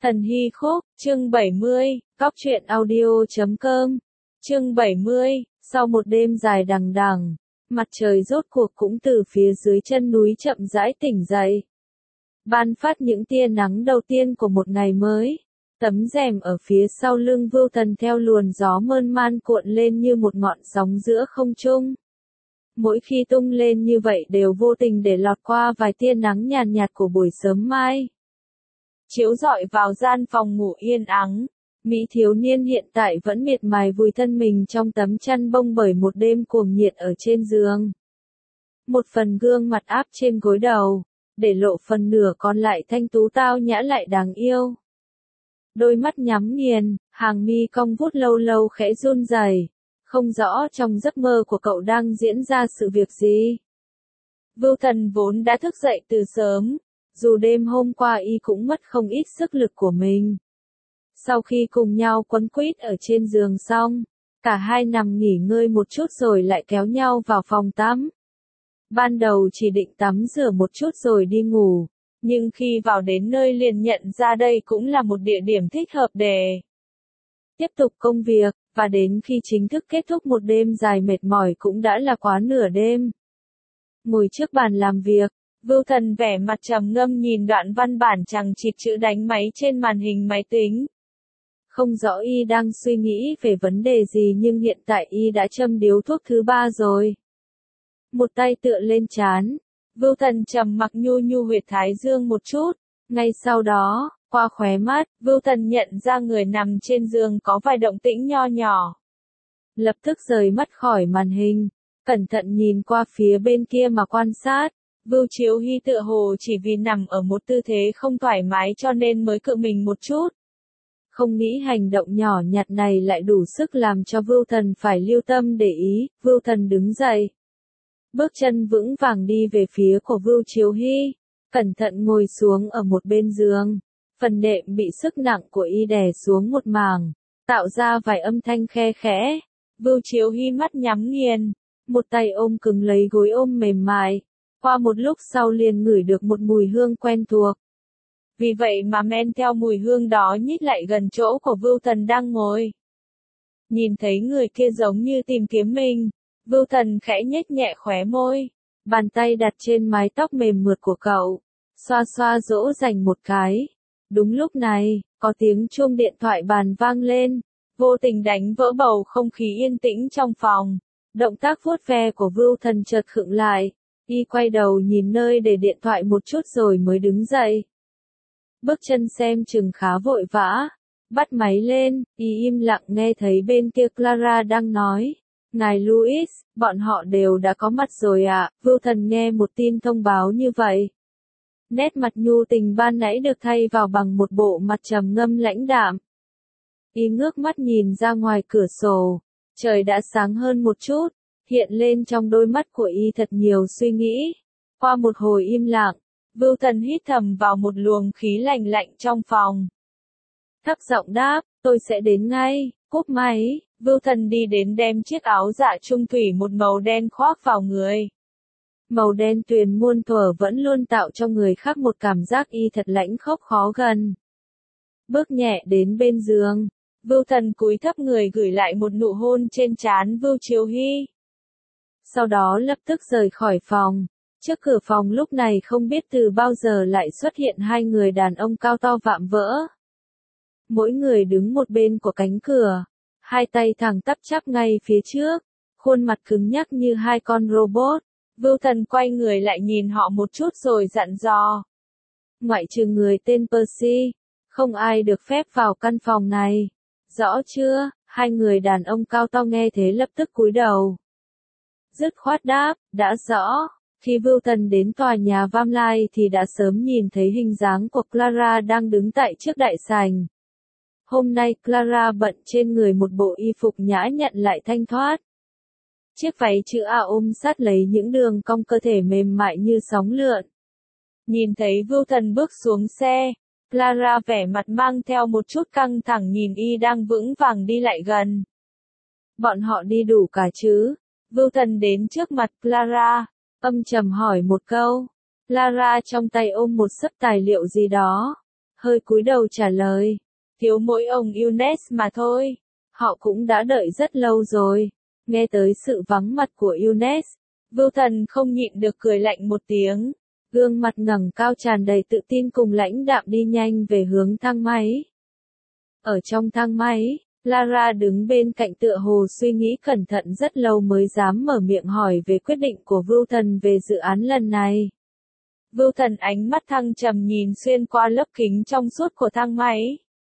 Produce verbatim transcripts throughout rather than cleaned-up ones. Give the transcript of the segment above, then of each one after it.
Thần Hy Khúc, chương bảy mươi, Cóc truyện audio chấm com, chương bảy mươi, sau một đêm dài đằng đằng, mặt trời rốt cuộc cũng từ phía dưới chân núi chậm rãi tỉnh dậy. Ban phát những tia nắng đầu tiên của một ngày mới, tấm rèm ở phía sau lưng Vưu Thần theo luồn gió mơn man cuộn lên như một ngọn sóng giữa không trung. Mỗi khi tung lên như vậy đều vô tình để lọt qua vài tia nắng nhàn nhạt của buổi sớm mai. Chiếu rọi vào gian phòng ngủ yên ắng, Mỹ thiếu niên hiện tại vẫn miệt mài vùi thân mình trong tấm chăn bông bởi một đêm cuồng nhiệt ở trên giường. Một phần gương mặt áp trên gối đầu, để lộ phần nửa còn lại thanh tú tao nhã lại đáng yêu. Đôi mắt nhắm nghiền, hàng mi cong vút lâu lâu khẽ run rẩy, không rõ trong giấc mơ của cậu đang diễn ra sự việc gì. Vưu Thần vốn đã thức dậy từ sớm, dù đêm hôm qua y cũng mất không ít sức lực của mình. Sau khi cùng nhau quấn quýt ở trên giường xong, cả hai nằm nghỉ ngơi một chút rồi lại kéo nhau vào phòng tắm. Ban đầu chỉ định tắm rửa một chút rồi đi ngủ, nhưng khi vào đến nơi liền nhận ra đây cũng là một địa điểm thích hợp để tiếp tục công việc, và đến khi chính thức kết thúc một đêm dài mệt mỏi cũng đã là quá nửa đêm. Ngồi trước bàn làm việc, Vưu Thần vẻ mặt trầm ngâm nhìn đoạn văn bản chằng chịt chữ đánh máy trên màn hình máy tính. Không rõ y đang suy nghĩ về vấn đề gì nhưng hiện tại y đã châm điếu thuốc thứ ba rồi. Một tay tựa lên trán, Vưu Thần trầm mặc nhu nhu huyệt thái dương một chút, ngay sau đó, qua khóe mắt, Vưu Thần nhận ra người nằm trên giường có vài động tĩnh nho nhỏ. Lập tức rời mắt khỏi màn hình, cẩn thận nhìn qua phía bên kia mà quan sát. Vưu Chiếu Hy tựa hồ chỉ vì nằm ở một tư thế không thoải mái cho nên mới cự mình một chút. Không nghĩ hành động nhỏ nhặt này lại đủ sức làm cho Vưu Thần phải lưu tâm để ý. Vưu Thần đứng dậy, bước chân vững vàng đi về phía của Vưu Chiếu Hy, cẩn thận ngồi xuống ở một bên giường. Phần nệm bị sức nặng của y đè xuống một mảng, tạo ra vài âm thanh khe khẽ. Vưu Chiếu Hy mắt nhắm nghiền, một tay ôm cứng lấy gối ôm mềm mại. Qua một lúc sau liền ngửi được một mùi hương quen thuộc. Vì vậy mà men theo mùi hương đó nhích lại gần chỗ của Vưu Thần đang ngồi. Nhìn thấy người kia giống như tìm kiếm mình, Vưu Thần khẽ nhếch nhẹ khóe môi, bàn tay đặt trên mái tóc mềm mượt của cậu, xoa xoa dỗ dành một cái. Đúng lúc này, có tiếng chuông điện thoại bàn vang lên, vô tình đánh vỡ bầu không khí yên tĩnh trong phòng. Động tác vuốt ve của Vưu Thần chợt khựng lại. Y quay đầu nhìn nơi để điện thoại một chút rồi mới đứng dậy. Bước chân xem chừng khá vội vã. Bắt máy lên, y im lặng nghe thấy bên kia Clara đang nói. Ngài Louis, bọn họ đều đã có mặt rồi ạ. À? Vưu Thần nghe một tin thông báo như vậy. Nét mặt nhu tình ban nãy được thay vào bằng một bộ mặt trầm ngâm lãnh đạm. Y ngước mắt nhìn ra ngoài cửa sổ. Trời đã sáng hơn một chút. Hiện lên trong đôi mắt của y thật nhiều suy nghĩ. Qua một hồi im lặng, Vưu Thần hít thầm vào một luồng khí lạnh lạnh trong phòng. Thấp giọng đáp, tôi sẽ đến ngay. Cúp máy, Vưu Thần đi đến đem chiếc áo dạ trung thủy một màu đen khoác vào người. Màu đen tuyền muôn thuở vẫn luôn tạo cho người khác một cảm giác y thật lãnh khốc khó gần. Bước nhẹ đến bên giường, Vưu Thần cúi thấp người gửi lại một nụ hôn trên trán Vưu Chiếu Hy. Sau đó lập tức rời khỏi phòng. Trước cửa phòng lúc này không biết từ bao giờ lại xuất hiện hai người đàn ông cao to vạm vỡ. Mỗi người đứng một bên của cánh cửa, hai tay thẳng tắp chắp ngay phía trước, khuôn mặt cứng nhắc như hai con robot. Vưu Thần quay người lại nhìn họ một chút rồi dặn dò. Ngoại trừ người tên Percy, không ai được phép vào căn phòng này. Rõ chưa? Hai người đàn ông cao to nghe thế lập tức cúi đầu. Dứt khoát đáp, đã rõ. Khi Vưu Thần đến tòa nhà Vamlai thì đã sớm nhìn thấy hình dáng của Clara đang đứng tại trước đại sảnh. Hôm nay Clara bận trên người một bộ y phục nhã nhặn lại thanh thoát. Chiếc váy chữ A ôm sát lấy những đường cong cơ thể mềm mại như sóng lượn. Nhìn thấy Vưu Thần bước xuống xe, Clara vẻ mặt mang theo một chút căng thẳng nhìn y đang vững vàng đi lại gần. Bọn họ đi đủ cả chứ? Vưu Thần đến trước mặt Clara, âm trầm hỏi một câu. Clara trong tay ôm một xấp tài liệu gì đó, hơi cúi đầu trả lời. Thiếu mỗi ông Younes mà thôi. Họ cũng đã đợi rất lâu rồi. Nghe tới sự vắng mặt của Younes, Vưu Thần không nhịn được cười lạnh một tiếng. Gương mặt ngẩng cao tràn đầy tự tin cùng lãnh đạm đi nhanh về hướng thang máy. Ở trong thang máy, Lara đứng bên cạnh tựa hồ suy nghĩ cẩn thận rất lâu mới dám mở miệng hỏi về quyết định của Vưu Thần về dự án lần này. Vưu Thần ánh mắt thăng trầm nhìn xuyên qua lớp kính trong suốt của thang máy.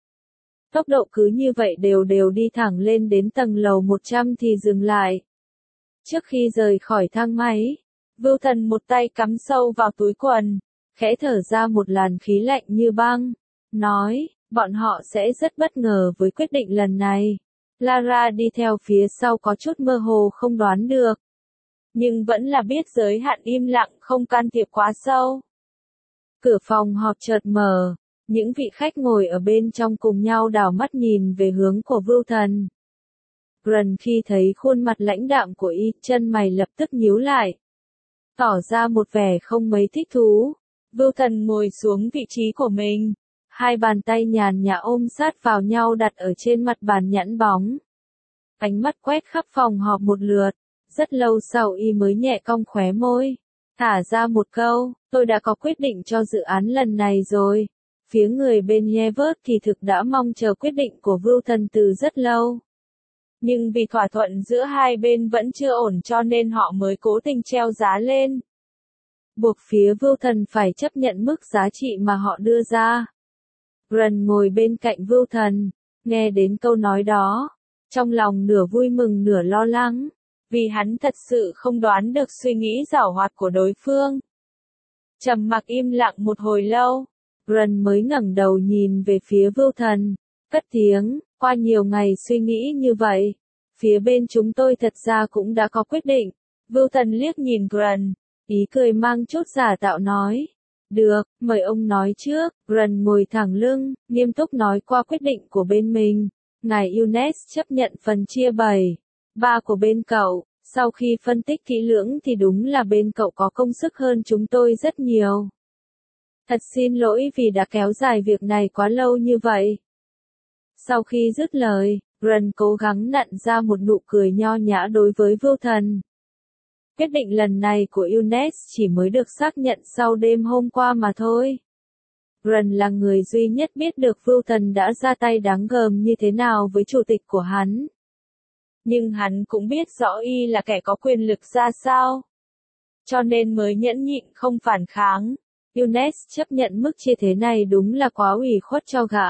Tốc độ cứ như vậy đều đều đi thẳng lên đến tầng lầu một trăm thì dừng lại. Trước khi rời khỏi thang máy, Vưu Thần một tay cắm sâu vào túi quần, khẽ thở ra một làn khí lạnh như băng, nói, bọn họ sẽ rất bất ngờ với quyết định lần này. Lara đi theo phía sau có chút mơ hồ không đoán được, nhưng vẫn là biết giới hạn im lặng không can thiệp quá sâu. Cửa phòng họp chợt mở, những vị khách ngồi ở bên trong cùng nhau đảo mắt nhìn về hướng của Vưu Thần. Gần khi thấy khuôn mặt lãnh đạm của y, chân mày lập tức nhíu lại, tỏ ra một vẻ không mấy thích thú. Vưu Thần ngồi xuống vị trí của mình, hai bàn tay nhàn nhã ôm sát vào nhau đặt ở trên mặt bàn nhẵn bóng. Ánh mắt quét khắp phòng họp một lượt, rất lâu sau y mới nhẹ cong khóe môi, thả ra một câu, tôi đã có quyết định cho dự án lần này rồi. Phía người bên Yevert thì thực đã mong chờ quyết định của Vưu Thần từ rất lâu. Nhưng vì thỏa thuận giữa hai bên vẫn chưa ổn cho nên họ mới cố tình treo giá lên. Buộc phía Vưu Thần phải chấp nhận mức giá trị mà họ đưa ra. Ren ngồi bên cạnh Vưu Thần, nghe đến câu nói đó, trong lòng nửa vui mừng nửa lo lắng, vì hắn thật sự không đoán được suy nghĩ giảo hoạt của đối phương. Trầm mặc im lặng một hồi lâu, Ren mới ngẩng đầu nhìn về phía Vưu Thần, cất tiếng, qua nhiều ngày suy nghĩ như vậy, phía bên chúng tôi thật ra cũng đã có quyết định. Vưu Thần liếc nhìn Ren, ý cười mang chút giả tạo nói, được, mời ông nói trước. Ren ngồi thẳng lưng, nghiêm túc nói qua quyết định của bên mình. Ngài Younes chấp nhận phần chia bảy, ba của bên cậu. Sau khi phân tích kỹ lưỡng thì đúng là bên cậu có công sức hơn chúng tôi rất nhiều. Thật xin lỗi vì đã kéo dài việc này quá lâu như vậy. Sau khi dứt lời, Ren cố gắng nặn ra một nụ cười nho nhã đối với Vưu Thần. Quyết định lần này của Younes chỉ mới được xác nhận sau đêm hôm qua mà thôi. Ren là người duy nhất biết được Vưu Thần đã ra tay đáng gờm như thế nào với chủ tịch của hắn. Nhưng hắn cũng biết rõ y là kẻ có quyền lực ra sao. Cho nên mới nhẫn nhịn không phản kháng. Younes chấp nhận mức chia thế này đúng là quá ủy khuất cho gã.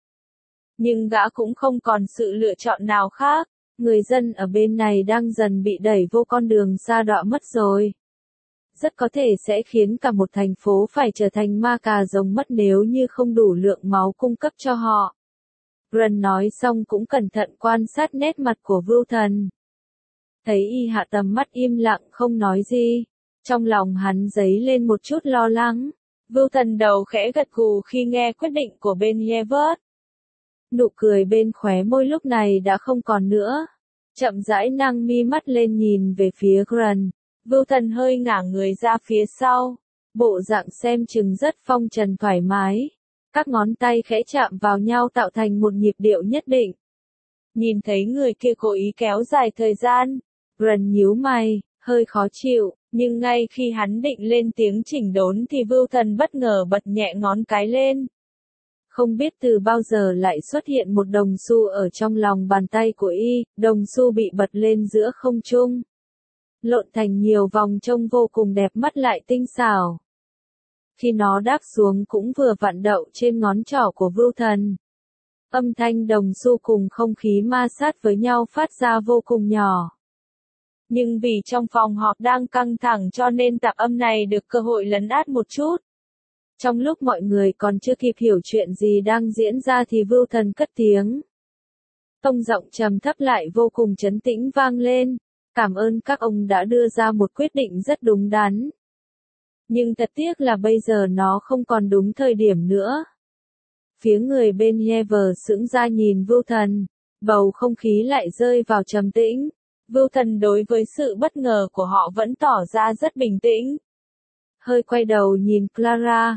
Nhưng gã cũng không còn sự lựa chọn nào khác. Người dân ở bên này đang dần bị đẩy vô con đường sa đọa mất rồi. Rất có thể sẽ khiến cả một thành phố phải trở thành ma cà rồng mất nếu như không đủ lượng máu cung cấp cho họ. Ren nói xong cũng cẩn thận quan sát nét mặt của Vưu Thần. Thấy y hạ tầm mắt im lặng không nói gì, trong lòng hắn dấy lên một chút lo lắng. Vưu Thần đầu khẽ gật gù khi nghe quyết định của bên Yevert. Nụ cười bên khóe môi lúc này đã không còn nữa. Chậm rãi nâng mi mắt lên nhìn về phía Ren. Vưu Thần hơi ngả người ra phía sau. Bộ dạng xem chừng rất phong trần thoải mái. Các ngón tay khẽ chạm vào nhau tạo thành một nhịp điệu nhất định. Nhìn thấy người kia cố ý kéo dài thời gian. Ren nhíu mày, hơi khó chịu. Nhưng ngay khi hắn định lên tiếng chỉnh đốn thì Vưu Thần bất ngờ bật nhẹ ngón cái lên. Không biết từ bao giờ lại xuất hiện một đồng xu ở trong lòng bàn tay của y, đồng xu bị bật lên giữa không trung. Lộn thành nhiều vòng trông vô cùng đẹp mắt lại tinh xảo. Khi nó đáp xuống cũng vừa vặn đậu trên ngón trỏ của Vưu Thần. Âm thanh đồng xu cùng không khí ma sát với nhau phát ra vô cùng nhỏ. Nhưng vì trong phòng họp đang căng thẳng cho nên tạp âm này được cơ hội lấn át một chút. Trong lúc mọi người còn chưa kịp hiểu chuyện gì đang diễn ra thì Vưu Thần cất tiếng. Tông giọng trầm thấp lại vô cùng trấn tĩnh vang lên. Cảm ơn các ông đã đưa ra một quyết định rất đúng đắn. Nhưng thật tiếc là bây giờ nó không còn đúng thời điểm nữa. Phía người bên Yever sững ra nhìn Vưu Thần. Bầu không khí lại rơi vào trầm tĩnh. Vưu Thần đối với sự bất ngờ của họ vẫn tỏ ra rất bình tĩnh. Hơi quay đầu nhìn Clara.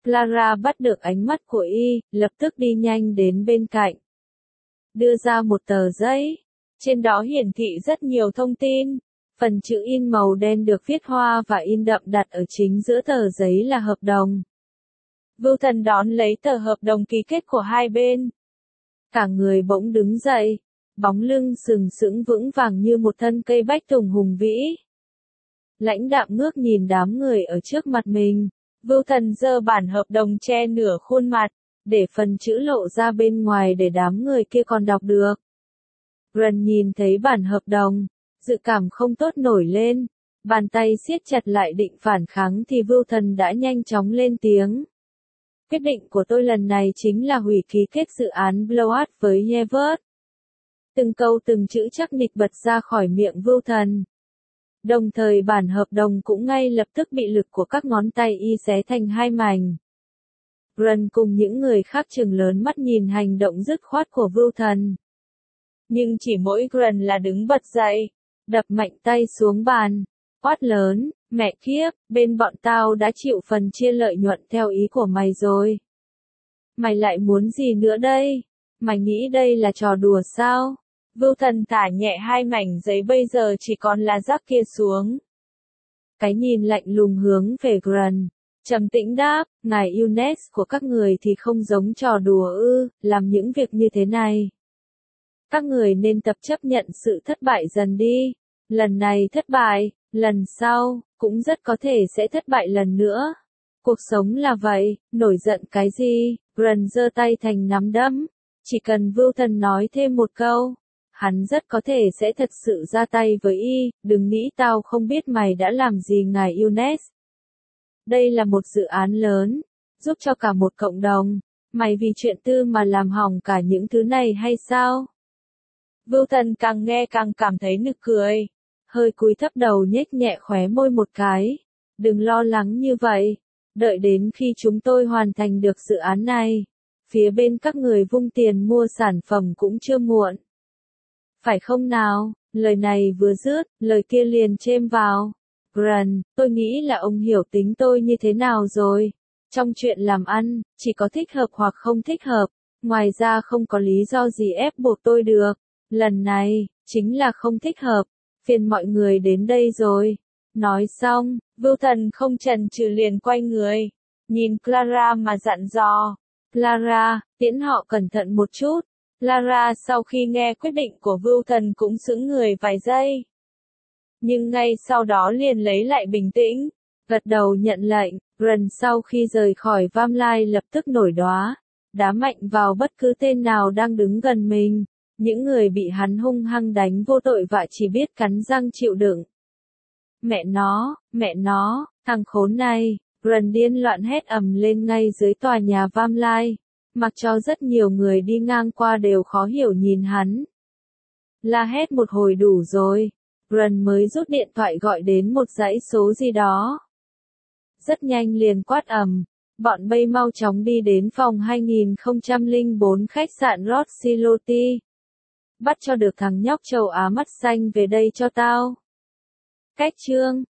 Clara bắt được ánh mắt của y, lập tức đi nhanh đến bên cạnh. Đưa ra một tờ giấy. Trên đó hiển thị rất nhiều thông tin. Phần chữ in màu đen được viết hoa và in đậm đặt ở chính giữa tờ giấy là hợp đồng. Vưu Thần đón lấy tờ hợp đồng ký kết của hai bên. Cả người bỗng đứng dậy, bóng lưng sừng sững vững vàng như một thân cây bách tùng hùng vĩ. Lãnh đạm ngước nhìn đám người ở trước mặt mình, Vưu Thần giơ bản hợp đồng che nửa khuôn mặt, để phần chữ lộ ra bên ngoài để đám người kia còn đọc được. Ron nhìn thấy bản hợp đồng, dự cảm không tốt nổi lên, bàn tay siết chặt lại định phản kháng thì Vưu Thần đã nhanh chóng lên tiếng. Quyết định của tôi lần này chính là hủy ký kết dự án Blowout với Yevert. Từng câu từng chữ chắc nịch bật ra khỏi miệng Vưu Thần. Đồng thời bản hợp đồng cũng ngay lập tức bị lực của các ngón tay y xé thành hai mảnh. Ron cùng những người khác trừng lớn mắt nhìn hành động dứt khoát của Vưu Thần. Nhưng chỉ mỗi Ron là đứng bật dậy, đập mạnh tay xuống bàn, quát lớn, mẹ kiếp, bên bọn tao đã chịu phần chia lợi nhuận theo ý của mày rồi. Mày lại muốn gì nữa đây? Mày nghĩ đây là trò đùa sao? Vưu Thần thả nhẹ hai mảnh giấy bây giờ chỉ còn là rác kia xuống. Cái nhìn lạnh lùng hướng về Ron, trầm tĩnh đáp, ngài Younes của các người thì không giống trò đùa ư, làm những việc như thế này. Các người nên tập chấp nhận sự thất bại dần đi. Lần này thất bại, lần sau, cũng rất có thể sẽ thất bại lần nữa. Cuộc sống là vậy, nổi giận cái gì? Ron giơ tay thành nắm đấm. Chỉ cần Vưu Thần nói thêm một câu, hắn rất có thể sẽ thật sự ra tay với y. Đừng nghĩ tao không biết mày đã làm gì ngài Younes. Đây là một dự án lớn, giúp cho cả một cộng đồng. Mày vì chuyện tư mà làm hỏng cả những thứ này hay sao? Vưu Thần càng nghe càng cảm thấy nực cười. Hơi cúi thấp đầu nhếch nhẹ khóe môi một cái. Đừng lo lắng như vậy. Đợi đến khi chúng tôi hoàn thành được dự án này, phía bên các người vung tiền mua sản phẩm cũng chưa muộn. Phải không nào? Lời này vừa dứt, lời kia liền chêm vào. Ron, tôi nghĩ là ông hiểu tính tôi như thế nào rồi. Trong chuyện làm ăn, chỉ có thích hợp hoặc không thích hợp. Ngoài ra không có lý do gì ép buộc tôi được. Lần này, chính là không thích hợp. Phiền mọi người đến đây rồi. Nói xong, Vưu Thần không chần chừ liền quay người. Nhìn Clara mà dặn dò. Clara, tiễn họ cẩn thận một chút. Clara sau khi nghe quyết định của Vưu Thần cũng sững người vài giây. Nhưng ngay sau đó liền lấy lại bình tĩnh. Gật đầu nhận lệnh. Ron sau khi rời khỏi Vam Lai lập tức nổi đoá. Đá mạnh vào bất cứ tên nào đang đứng gần mình. Những người bị hắn hung hăng đánh vô tội vạ chỉ biết cắn răng chịu đựng. Mẹ nó, mẹ nó, thằng khốn này, Ron điên loạn hét ầm lên ngay dưới tòa nhà Vam Lai, mặc cho rất nhiều người đi ngang qua đều khó hiểu nhìn hắn. La hét một hồi đủ rồi, Ron mới rút điện thoại gọi đến một dãy số gì đó. Rất nhanh liền quát ầm, bọn bay mau chóng đi đến phòng hai nghìn không trăm lẻ bốn khách sạn Rothschild. Bắt cho được thằng nhóc châu Á mắt xanh về đây cho tao. Cách chương